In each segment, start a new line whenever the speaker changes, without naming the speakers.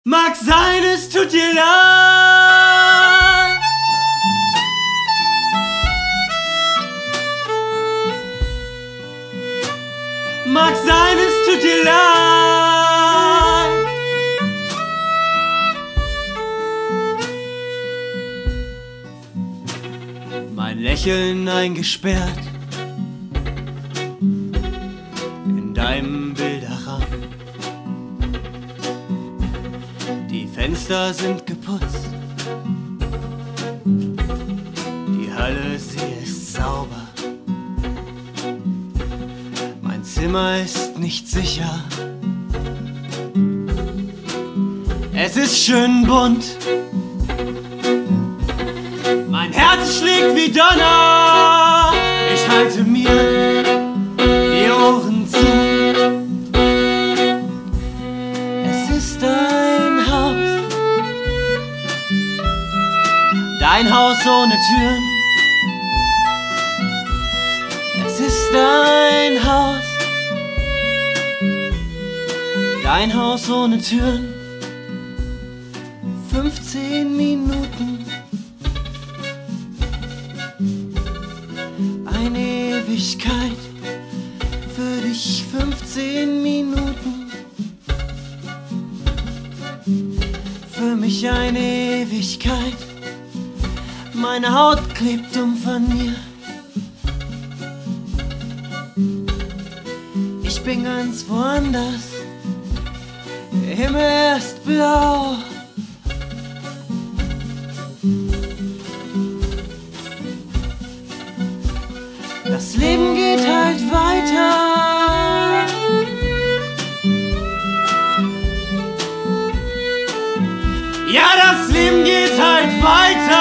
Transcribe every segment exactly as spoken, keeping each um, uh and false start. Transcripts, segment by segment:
Mag sein, es tut dir leid. Mag sein, es tut dir leid. Mein Lächeln eingesperrt in deinem Bilderrahmen. Die Fenster sind geputzt, die Halle, sie ist sauber. Mein Zimmer ist nicht sicher, es ist schön bunt. Mein Herz schlägt wie Donner, ich halte mir die Ohren zu. Es ist ein Haus, dein Haus ohne Türen. Es ist ein Haus, dein Haus ohne Türen. fünfzehn Minuten, eine Ewigkeit, für dich fünfzehn Minuten, für mich eine Ewigkeit. Meine Haut klebt dumm von mir, ich bin ganz woanders, der Himmel ist blau. Das Leben geht halt weiter. Ja, das Leben geht halt weiter.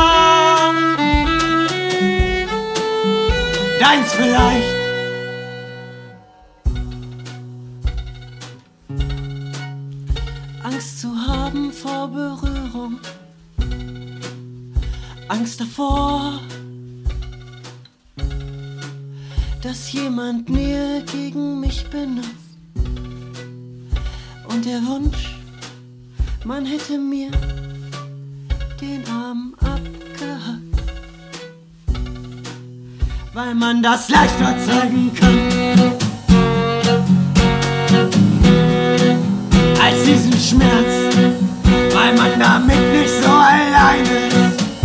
Deins vielleicht. Angst zu haben vor Berührung, Angst davor, dass jemand Nähe gegen mich benutzt. Und der Wunsch, man hätte mir den Arm abgehackt, weil man das leicht erzeugen kann, als diesen Schmerz, weil man damit nicht so allein ist.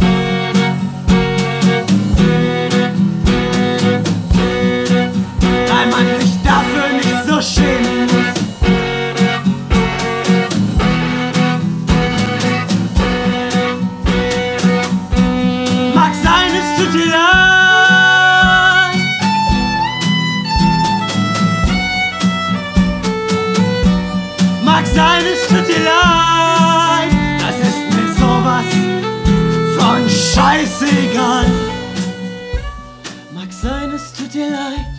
Mag sein, es tut dir leid. Mag sein, es tut dir leid. Das ist mir sowas von scheißegal. Mag sein, es tut dir leid.